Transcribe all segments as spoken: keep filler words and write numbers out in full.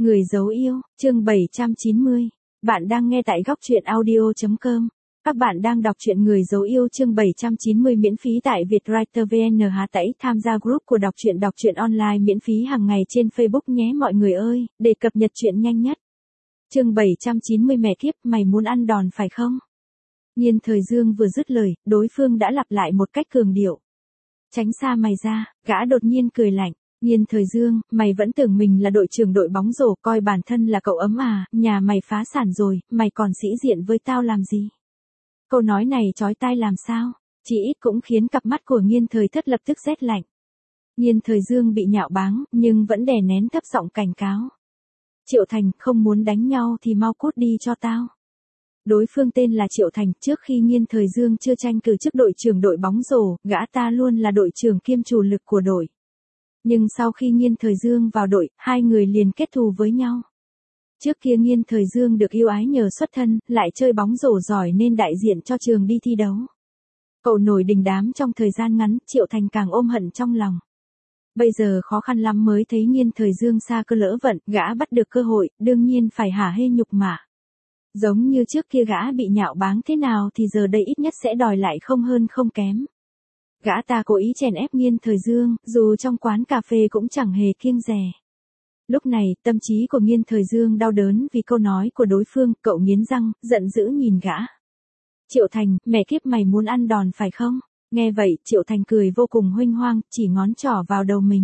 Người dấu yêu, chương bảy trăm chín mươi. Bạn đang nghe tại góc truyện audio chấm com. Các bạn đang đọc truyện Người dấu yêu chương bảy trăm chín mươi miễn phí tại Vietwriter vê en. Há tẩy tham gia group của đọc truyện đọc truyện online miễn phí hàng ngày trên Facebook nhé mọi người ơi, để cập nhật truyện nhanh nhất. Chương bảy trăm chín mươi mẹ kiếp, mày muốn ăn đòn phải không? Nhiên Thời Dương vừa dứt lời, đối phương đã lặp lại một cách cường điệu. Tránh xa mày ra, gã đột nhiên cười lạnh. Nhiên Thời Dương, mày vẫn tưởng mình là đội trưởng đội bóng rổ, coi bản thân là cậu ấm à, nhà mày phá sản rồi, mày còn sĩ diện với tao làm gì? Câu nói này chói tai làm sao? Chỉ ít cũng khiến cặp mắt của Nhiên Thời Thất lập tức rét lạnh. Nhiên Thời Dương bị nhạo báng, nhưng vẫn đè nén thấp giọng cảnh cáo. Triệu Thành, không muốn đánh nhau thì mau cút đi cho tao. Đối phương tên là Triệu Thành, trước khi Nhiên Thời Dương chưa tranh cử chức đội trưởng đội bóng rổ, gã ta luôn là đội trưởng kiêm chủ lực của đội. Nhưng sau khi Nhiên Thời Dương vào đội, hai người liền kết thù với nhau. Trước kia Nhiên Thời Dương được yêu ái nhờ xuất thân, lại chơi bóng rổ giỏi nên đại diện cho trường đi thi đấu. Cậu nổi đình đám trong thời gian ngắn, Triệu Thành càng ôm hận trong lòng. Bây giờ khó khăn lắm mới thấy Nhiên Thời Dương xa cơ lỡ vận, gã bắt được cơ hội, đương nhiên phải hả hê nhục mạ. Giống như trước kia gã bị nhạo báng thế nào thì giờ đây ít nhất sẽ đòi lại không hơn không kém. Gã ta cố ý chèn ép Nhiên Thời Dương, dù trong quán cà phê cũng chẳng hề kiêng dè. Lúc này, tâm trí của Nhiên Thời Dương đau đớn vì câu nói của đối phương, cậu nghiến răng, giận dữ nhìn gã. Triệu Thành, mẹ kiếp mày muốn ăn đòn phải không? Nghe vậy, Triệu Thành cười vô cùng huênh hoang, chỉ ngón trỏ vào đầu mình.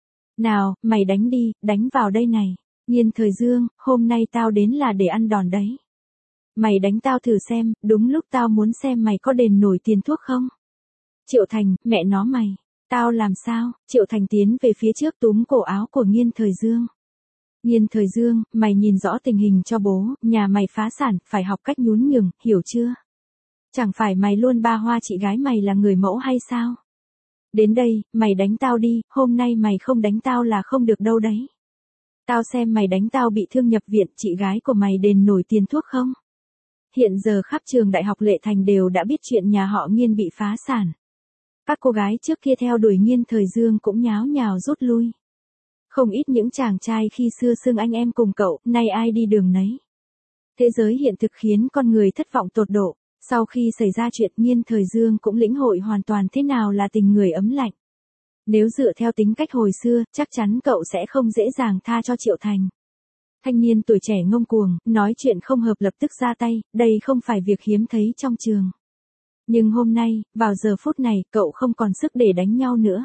Nào, mày đánh đi, đánh vào đây này. Nhiên Thời Dương, hôm nay tao đến là để ăn đòn đấy. Mày đánh tao thử xem, đúng lúc tao muốn xem mày có đền nổi tiền thuốc không? Triệu Thành, mẹ nó mày. Tao làm sao? Triệu Thành tiến về phía trước túm cổ áo của Nhiên Thời Dương. Nhiên Thời Dương, mày nhìn rõ tình hình cho bố, nhà mày phá sản, phải học cách nhún nhường, hiểu chưa? Chẳng phải mày luôn ba hoa chị gái mày là người mẫu hay sao? Đến đây, mày đánh tao đi, hôm nay mày không đánh tao là không được đâu đấy. Tao xem mày đánh tao bị thương nhập viện, chị gái của mày đền nổi tiền thuốc không? Hiện giờ khắp trường đại học Lệ Thành đều đã biết chuyện nhà họ Nhiên bị phá sản. Các cô gái trước kia theo đuổi Nhiên Thời Dương cũng nháo nhào rút lui. Không ít những chàng trai khi xưa xưng anh em cùng cậu, nay ai đi đường nấy. Thế giới hiện thực khiến con người thất vọng tột độ. Sau khi xảy ra chuyện Nhiên Thời Dương cũng lĩnh hội hoàn toàn thế nào là tình người ấm lạnh. Nếu dựa theo tính cách hồi xưa, chắc chắn cậu sẽ không dễ dàng tha cho Triệu Thành. Thanh niên tuổi trẻ ngông cuồng, nói chuyện không hợp lập tức ra tay, đây không phải việc hiếm thấy trong trường. Nhưng hôm nay, vào giờ phút này, cậu không còn sức để đánh nhau nữa.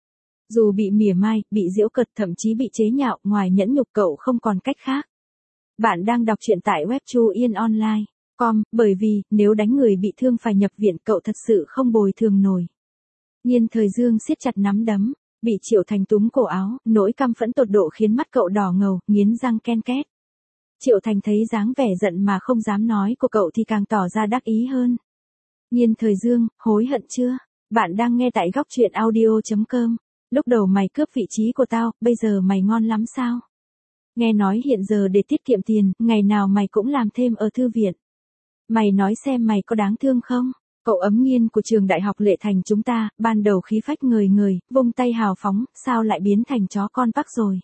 Dù bị mỉa mai, bị giễu cợt, thậm chí bị chế nhạo, ngoài nhẫn nhục cậu không còn cách khác. Bạn đang đọc truyện tại web Chu Yên Online chấm com, bởi vì, nếu đánh người bị thương phải nhập viện cậu thật sự không bồi thường nổi. Nhiên Thời Dương siết chặt nắm đấm, bị Triệu Thành túm cổ áo, nỗi căm phẫn tột độ khiến mắt cậu đỏ ngầu, nghiến răng ken két. Triệu Thành thấy dáng vẻ giận mà không dám nói của cậu thì càng tỏ ra đắc ý hơn. Nhiên Thời Dương, hối hận chưa? Bạn đang nghe tại góc truyện audio chấm com. Lúc đầu mày cướp vị trí của tao, bây giờ mày ngon lắm sao? Nghe nói hiện giờ để tiết kiệm tiền, ngày nào mày cũng làm thêm ở thư viện. Mày nói xem mày có đáng thương không? Cậu ấm Nhiên của trường đại học Lệ Thành chúng ta, ban đầu khí phách ngời ngời, vung tay hào phóng, sao lại biến thành chó con vác rồi?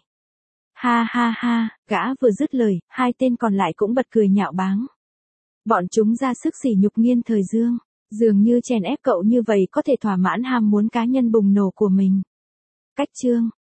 Ha ha ha, gã vừa dứt lời, hai tên còn lại cũng bật cười nhạo báng. Bọn chúng ra sức sỉ nhục Nhiên Thời Dương, dường như chèn ép cậu như vậy có thể thỏa mãn ham muốn cá nhân bùng nổ của mình. Cách chương,